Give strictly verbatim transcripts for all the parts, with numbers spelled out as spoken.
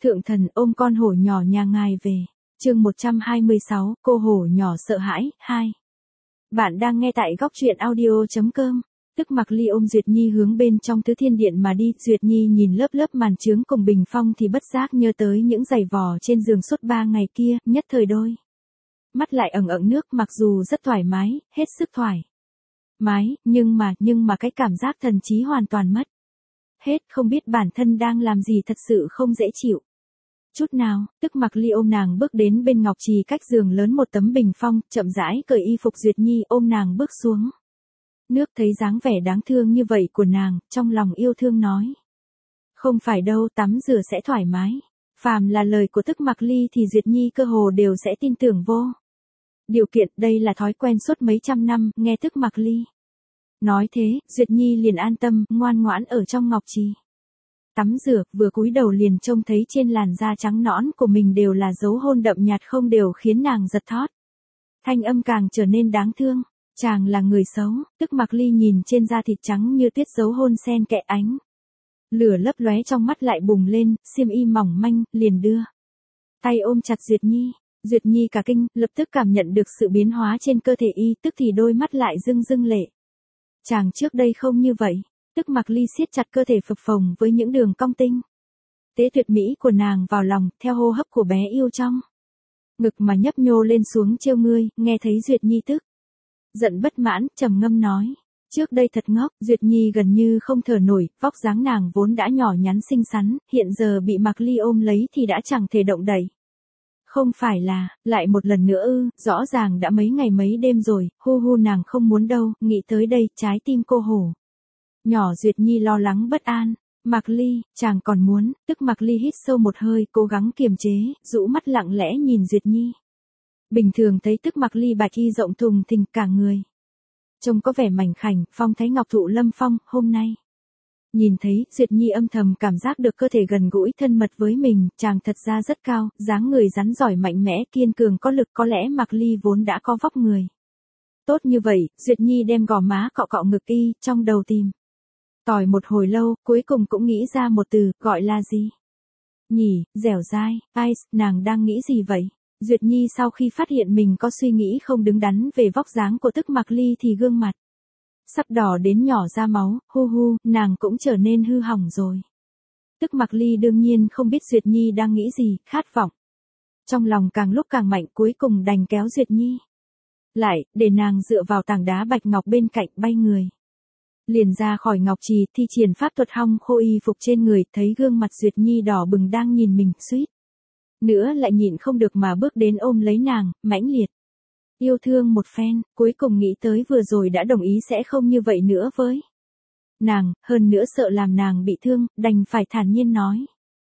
Thượng thần ôm con hổ nhỏ nhà ngài về. Chương một trăm hai mươi sáu, cô hổ nhỏ sợ hãi, hai. Bạn đang nghe tại góc truyện audio chấm com. Tức Mặc Ly ôm Duyệt Nhi hướng bên trong Tứ Thiên Điện mà đi, Duyệt Nhi nhìn lớp lớp màn chướng cùng bình phong thì bất giác nhớ tới những giày vò trên giường suốt ba ngày kia, nhất thời đôi. Mắt lại ẩn ẩn nước, mặc dù rất thoải mái, hết sức thoải mái, nhưng mà, nhưng mà cái cảm giác thần trí hoàn toàn mất. Hết, không biết bản thân đang làm gì, thật sự không dễ chịu chút nào. Tức Mặc Ly ôm nàng bước đến bên ngọc trì cách giường lớn một tấm bình phong, chậm rãi cởi y phục. Duyệt Nhi ôm nàng bước xuống nước, thấy dáng vẻ đáng thương như vậy của nàng, trong lòng yêu thương nói: không phải đâu, tắm rửa sẽ thoải mái. Phàm là lời của Tức Mặc Ly thì Duyệt Nhi cơ hồ đều sẽ tin tưởng vô điều kiện, đây là thói quen suốt mấy trăm năm. Nghe Tức Mặc Ly nói thế, Duyệt Nhi liền an tâm, ngoan ngoãn ở trong ngọc trì tắm rửa, vừa cúi đầu liền trông thấy trên làn da trắng nõn của mình đều là dấu hôn đậm nhạt không đều, khiến nàng giật thót. Thanh âm càng trở nên đáng thương: chàng là người xấu. Tức Mặc Ly nhìn trên da thịt trắng như tuyết dấu hôn xen kẽ ánh lửa lấp lóe, trong mắt lại bùng lên, xiêm y mỏng manh, liền đưa tay ôm chặt Duyệt Nhi. Duyệt Nhi cả kinh, lập tức cảm nhận được sự biến hóa trên cơ thể y, tức thì đôi mắt lại rưng rưng lệ. Chàng trước đây không như vậy. Tức Mặc Ly siết chặt cơ thể phập phồng với những đường cong tinh tế tuyệt mỹ của nàng vào lòng, theo hô hấp của bé yêu trong ngực mà nhấp nhô lên xuống. Trêu ngươi. Nghe thấy Duyệt Nhi tức giận bất mãn, trầm ngâm nói: trước đây thật ngốc. Duyệt Nhi gần như không thở nổi, vóc dáng nàng vốn đã nhỏ nhắn xinh xắn, hiện giờ bị Mặc Ly ôm lấy thì đã chẳng thể động đậy. Không phải là, lại một lần nữa ư? Rõ ràng đã mấy ngày mấy đêm rồi, hu hu, nàng không muốn đâu. Nghĩ tới đây, trái tim cô hổ nhỏ Duyệt Nhi lo lắng bất an. Mặc Ly, chàng còn muốn? Tức Mặc Ly hít sâu một hơi, cố gắng kiềm chế, rũ mắt lặng lẽ nhìn Duyệt Nhi. Bình thường thấy Tức Mặc Ly bạch y rộng thùng thình, cả người trông có vẻ mảnh khảnh, phong thái ngọc thụ lâm phong. Hôm nay nhìn thấy Duyệt Nhi âm thầm cảm giác được cơ thể gần gũi thân mật với mình. Chàng thật ra rất cao, dáng người rắn giỏi mạnh mẽ, kiên cường có lực. Có lẽ Mặc Ly vốn đã có vóc người tốt như vậy. Duyệt Nhi đem gò má cọ cọ ngực y, trong đầu tìm tòi một hồi lâu, cuối cùng cũng nghĩ ra một từ, gọi là gì nhỉ? Dẻo dai. Ai, nàng đang nghĩ gì vậy? Duyệt Nhi sau khi phát hiện mình có suy nghĩ không đứng đắn về vóc dáng của Tức Mặc Ly thì gương mặt sắp đỏ đến nhỏ ra máu. Hu hu, nàng cũng trở nên hư hỏng rồi. Tức Mặc Ly đương nhiên không biết Duyệt Nhi đang nghĩ gì, khát vọng trong lòng càng lúc càng mạnh, cuối cùng đành kéo Duyệt Nhi lại, để nàng dựa vào tảng đá bạch ngọc bên cạnh, bay người liền ra khỏi ngọc trì, thi triển pháp thuật hong khô y phục trên người. Thấy gương mặt Duyệt Nhi đỏ bừng đang nhìn mình, suýt nữa lại nhịn không được mà bước đến ôm lấy nàng, mãnh liệt yêu thương một phen. Cuối cùng nghĩ tới vừa rồi đã đồng ý sẽ không như vậy nữa với nàng, hơn nữa sợ làm nàng bị thương, đành phải thản nhiên nói: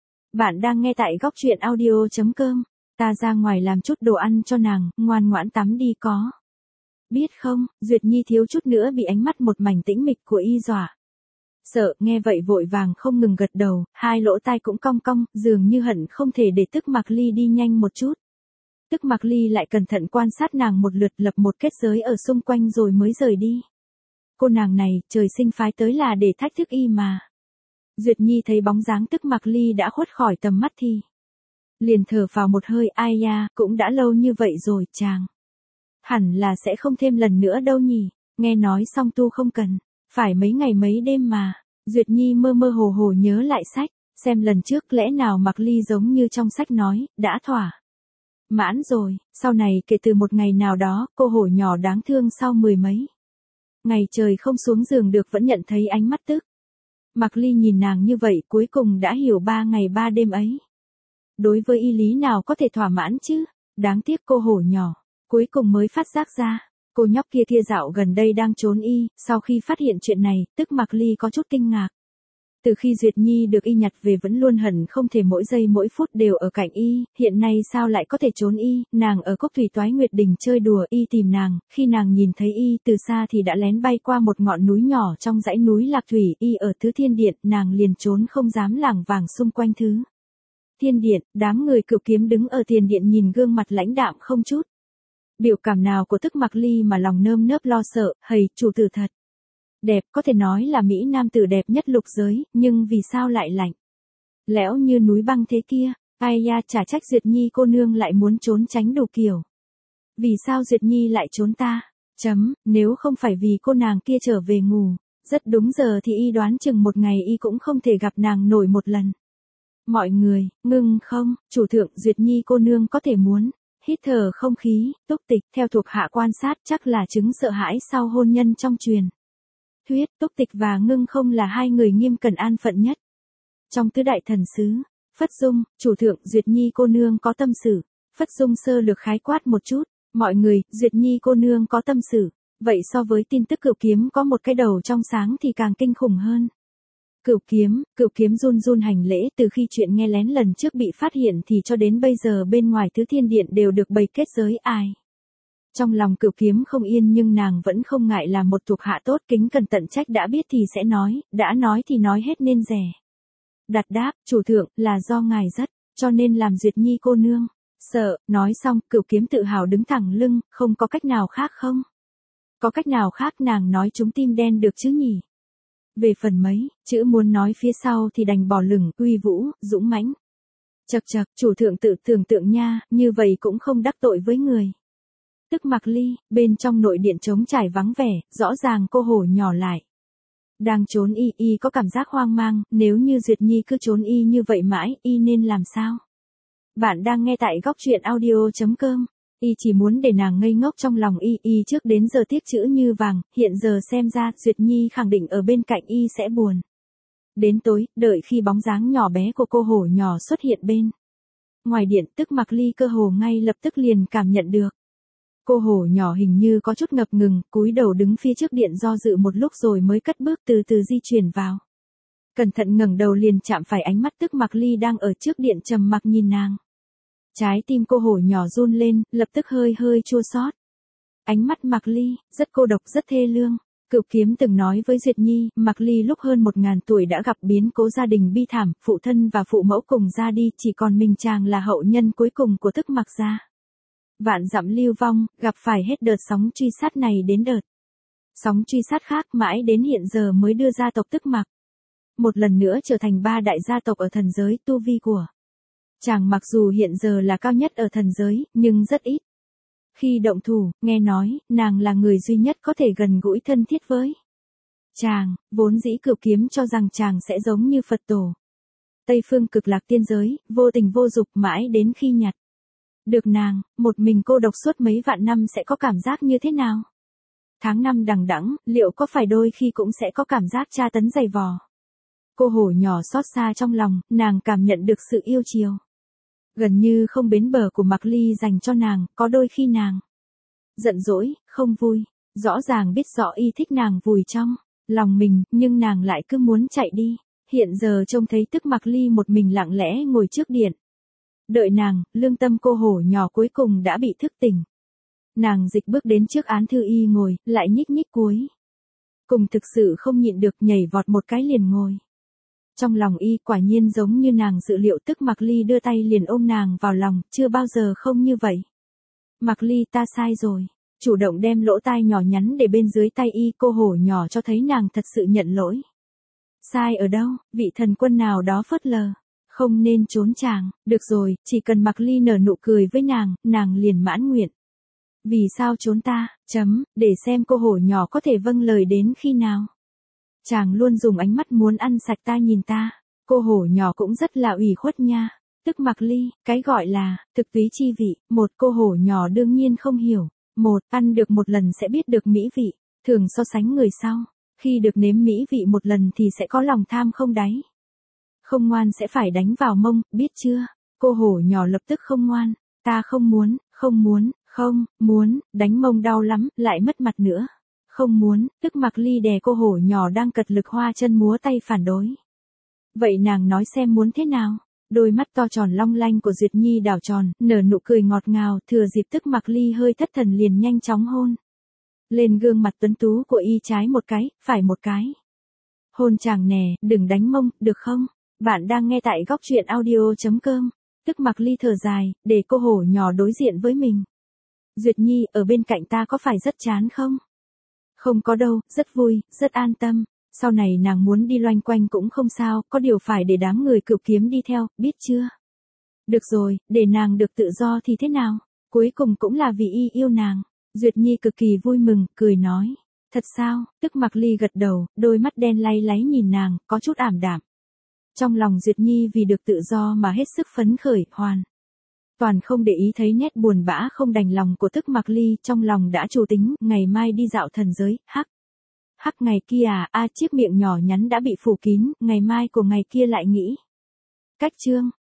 bạn đang nghe tại góc truyện audio chấm com. Ta ra ngoài làm chút đồ ăn cho nàng, ngoan ngoãn tắm đi có biết không? Duyệt Nhi thiếu chút nữa bị ánh mắt một mảnh tĩnh mịch của y dọa sợ, nghe vậy vội vàng không ngừng gật đầu, hai lỗ tai cũng cong cong, dường như hận không thể để Tức Mặc Ly đi nhanh một chút. Tức Mặc Ly lại cẩn thận quan sát nàng một lượt, lập một kết giới ở xung quanh rồi mới rời đi. Cô nàng này, trời sinh phái tới là để thách thức y mà. Duyệt Nhi thấy bóng dáng Tức Mặc Ly đã khuất khỏi tầm mắt thì liền thở phào một hơi. Ai da, cũng đã lâu như vậy rồi, chàng hẳn là sẽ không thêm lần nữa đâu nhỉ? Nghe nói xong tu không cần phải mấy ngày mấy đêm mà. Duyệt Nhi mơ mơ hồ hồ nhớ lại sách, xem lần trước lẽ nào Mặc Ly giống như trong sách nói, đã thỏa mãn rồi. Sau này kể từ một ngày nào đó, cô hổ nhỏ đáng thương sau mười mấy ngày trời không xuống giường được vẫn nhận thấy ánh mắt Tức Mặc Ly nhìn nàng như vậy, cuối cùng đã hiểu ba ngày ba đêm ấy đối với y lý nào có thể thỏa mãn chứ. Đáng tiếc cô hổ nhỏ cuối cùng mới phát giác ra, cô nhóc kia kia dạo gần đây đang trốn y. Sau khi phát hiện chuyện này, Tức Mặc Ly có chút kinh ngạc. Từ khi Duyệt Nhi được y nhặt về vẫn luôn hận không thể mỗi giây mỗi phút đều ở cạnh y, hiện nay sao lại có thể trốn y? Nàng ở Cốc Thủy Toái Nguyệt Đình chơi đùa, y tìm nàng, khi nàng nhìn thấy y từ xa thì đã lén bay qua một ngọn núi nhỏ trong dãy núi Lạc Thủy. Y ở Tứ Thiên Điện, nàng liền trốn không dám lảng vảng xung quanh Thứ Thiên Điện. Đám người Cửu Kiếm đứng ở tiền điện nhìn gương mặt lãnh đạm không chút biểu cảm nào của Tức Mặc Ly mà lòng nơm nớp lo sợ. Hầy, chủ tử thật đẹp, có thể nói là mỹ nam tử đẹp nhất lục giới, nhưng vì sao lại lạnh lẽo như núi băng thế kia. Ai da, chả trách Duyệt Nhi cô nương lại muốn trốn tránh đủ kiểu. Vì sao Duyệt Nhi lại trốn ta? Chấm, nếu không phải vì cô nàng kia trở về ngủ, rất đúng giờ thì y đoán chừng một ngày y cũng không thể gặp nàng nổi một lần. Mọi người, ngưng không, chủ thượng Duyệt Nhi cô nương có thể muốn. Hít thở không khí, Túc Tịch theo thuộc hạ quan sát chắc là chứng sợ hãi sau hôn nhân trong truyền thuyết. Túc Tịch và ngưng không là hai người nghiêm cẩn an phận nhất trong tứ đại thần sứ. Phất Dung, chủ thượng Duyệt Nhi cô nương có tâm sự. Phất Dung sơ lược khái quát một chút. Mọi người, Duyệt Nhi cô nương có tâm sự. Vậy so với tin tức Cửu Kiếm có một cái đầu trong sáng thì càng kinh khủng hơn. Cửu Kiếm, Cửu Kiếm run run hành lễ. Từ khi chuyện nghe lén lần trước bị phát hiện thì cho đến bây giờ bên ngoài Tứ Thiên Điện đều được bày kết giới ai. Trong lòng Cửu Kiếm không yên nhưng nàng vẫn không ngại là một thuộc hạ tốt kính cẩn tận trách đã biết thì sẽ nói, đã nói thì nói hết nên rẻ. Đặt đáp, chủ thượng, là do ngài rất, cho nên làm Duyệt Nhi cô nương. Sợ, nói xong, Cửu Kiếm tự hào đứng thẳng lưng, không có cách nào khác không? Có cách nào khác nàng nói chúng tim đen được chứ nhỉ? Về phần mấy, chữ muốn nói phía sau thì đành bỏ lửng, uy vũ, dũng mãnh. Chậc chậc, chủ thượng tự tưởng tượng nha, như vậy cũng không đắc tội với người. Tức Mặc Ly, bên trong nội điện trống trải vắng vẻ, rõ ràng cô hổ nhỏ lại. Đang trốn y, y có cảm giác hoang mang, nếu như Duyệt Nhi cứ trốn y như vậy mãi, y nên làm sao? Bạn đang nghe tại góc truyện audio chấm com. Y chỉ muốn để nàng ngây ngốc trong lòng y, y trước đến giờ tiếc chữ như vàng, hiện giờ xem ra Duyệt Nhi khẳng định ở bên cạnh y sẽ buồn. Đến tối, đợi khi bóng dáng nhỏ bé của cô hổ nhỏ xuất hiện bên ngoài điện, Tức Mặc Ly cơ hồ ngay lập tức liền cảm nhận được. Cô hổ nhỏ hình như có chút ngập ngừng, cúi đầu đứng phía trước điện do dự một lúc rồi mới cất bước từ từ di chuyển vào. Cẩn thận ngẩng đầu liền chạm phải ánh mắt Tức Mặc Ly đang ở trước điện trầm mặc nhìn nàng. Trái tim cô hổ nhỏ run lên, lập tức hơi hơi chua xót. Ánh mắt Mặc Ly, rất cô độc rất thê lương. Cửu Kiếm từng nói với Duyệt Nhi, Mặc Ly lúc hơn một ngàn tuổi đã gặp biến cố gia đình bi thảm, phụ thân và phụ mẫu cùng ra đi, chỉ còn mình chàng là hậu nhân cuối cùng của Tức Mặc gia. Vạn dặm lưu vong, gặp phải hết đợt sóng truy sát này đến đợt sóng truy sát khác, mãi đến hiện giờ mới đưa gia tộc Tức Mặc một lần nữa trở thành ba đại gia tộc ở thần giới. Tu vi của chàng mặc dù hiện giờ là cao nhất ở thần giới, nhưng rất ít khi động thủ. Nghe nói, nàng là người duy nhất có thể gần gũi thân thiết với chàng. Vốn dĩ Cửu Kiếm cho rằng chàng sẽ giống như Phật tổ Tây phương cực lạc tiên giới, vô tình vô dục, mãi đến khi nhặt được nàng, một mình cô độc suốt mấy vạn năm sẽ có cảm giác như thế nào? Tháng năm đằng đẵng, liệu có phải đôi khi cũng sẽ có cảm giác tra tấn dày vò? Cô hổ nhỏ xót xa trong lòng, nàng cảm nhận được sự yêu chiều gần như không bến bờ của Mặc Ly dành cho nàng. Có đôi khi nàng giận dỗi, không vui, rõ ràng biết rõ y thích nàng vùi trong lòng mình, nhưng nàng lại cứ muốn chạy đi. Hiện giờ trông thấy Tức Mặc Ly một mình lặng lẽ ngồi trước điện đợi nàng, lương tâm cô hổ nhỏ cuối cùng đã bị thức tỉnh. Nàng dịch bước đến trước án thư y ngồi, lại nhích nhích cuối cùng thực sự không nhịn được, nhảy vọt một cái liền ngồi trong lòng y. Quả nhiên giống như nàng dự liệu, Tức Mặc Ly đưa tay liền ôm nàng vào lòng, chưa bao giờ không như vậy. Mặc Ly, ta sai rồi. Chủ động đem lỗ tai nhỏ nhắn để bên dưới tay y. Cô hổ nhỏ cho thấy nàng thật sự nhận lỗi. Sai ở đâu? Vị thần quân nào đó phớt lờ, không nên trốn chàng. Được rồi, chỉ cần Mặc Ly nở nụ cười với nàng, nàng liền mãn nguyện. Vì sao trốn ta? Chấm, để xem cô hổ nhỏ có thể vâng lời đến khi nào. Chàng luôn dùng ánh mắt muốn ăn sạch ta nhìn ta. Cô hổ nhỏ cũng rất là ủy khuất nha. Tức Mặc Ly, cái gọi là thực túy chi vị, một cô hổ nhỏ đương nhiên không hiểu. Một, ăn được một lần sẽ biết được mỹ vị, thường so sánh người sau. Khi được nếm mỹ vị một lần thì sẽ có lòng tham không đáy. Không ngoan sẽ phải đánh vào mông, biết chưa? Cô hổ nhỏ lập tức không ngoan. Ta không muốn, không muốn, không, muốn, đánh mông đau lắm, lại mất mặt nữa. Không muốn. Tức Mặc Ly đè cô hổ nhỏ đang cật lực hoa chân múa tay phản đối. Vậy nàng nói xem muốn thế nào? Đôi mắt to tròn long lanh của Duyệt Nhi đảo tròn, nở nụ cười ngọt ngào, thừa dịp Tức Mặc Ly hơi thất thần liền nhanh chóng hôn lên gương mặt tuấn tú của y, trái một cái, phải một cái. Hôn chàng nè, đừng đánh mông, được không? Bạn đang nghe tại góc truyện audio chấm com. Tức Mặc Ly thở dài, để cô hổ nhỏ đối diện với mình. Duyệt Nhi, ở bên cạnh ta có phải rất chán không? Không có đâu, rất vui, rất an tâm. Sau này nàng muốn đi loanh quanh cũng không sao, có điều phải để đám người Cựu Kiếm đi theo, biết chưa? Được rồi, để nàng được tự do thì thế nào? Cuối cùng cũng là vì y yêu nàng. Duyệt Nhi cực kỳ vui mừng, cười nói. Thật sao? Tức Mặc Ly gật đầu, đôi mắt đen lay láy nhìn nàng, có chút ảm đạm. Trong lòng Duyệt Nhi vì được tự do mà hết sức phấn khởi, hoàn toàn không để ý thấy nét buồn bã không đành lòng của Tức Mặc Ly, trong lòng đã chủ tính, ngày mai đi dạo thần giới, hắc. Hắc ngày kia à, a chiếc miệng nhỏ nhắn đã bị phủ kín, ngày mai của ngày kia lại nghĩ. Cách chương